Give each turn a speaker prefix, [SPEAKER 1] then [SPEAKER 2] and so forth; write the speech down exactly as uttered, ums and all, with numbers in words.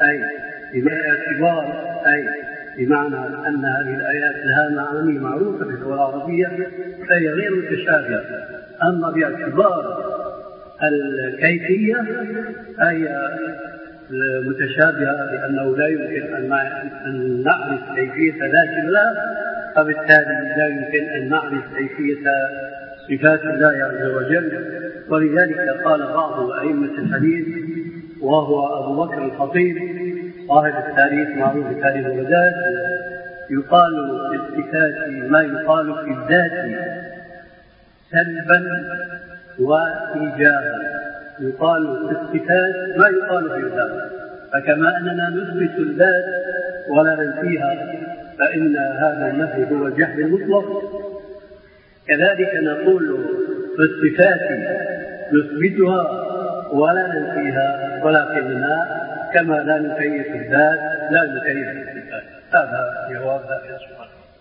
[SPEAKER 1] أي باعتبار أي بمعنى أن هذه الآيات لها معاني معروفة في اللغة العربية فهي غير متشابهة. أما باعتبار الكيفية أي متشابهة لأنه لا يمكن أن نعرف كيفية ذات الله، فبالتالي لا يمكن أن نعرف كيفية صفات الله عز وجل. ولذلك قال بعض أئمة الحديث وهو أبو بكر الخطيب صاحب التاريخ معروف بتاريخ بغداد، يقال في الصفات ما يقال في الذات سلبا وإيجابا، يقال في الصفات ما يقال في الذات. فكما أننا نثبت الذات ولا ننفيها فإن هذا النفي هو الجحد المطلق، كذلك نقول في الصفات نثبتها ولا ننفيها، ولكننا كما لا نكيف الذات لا نكيف الصفات. هذا جواب هذا السؤال.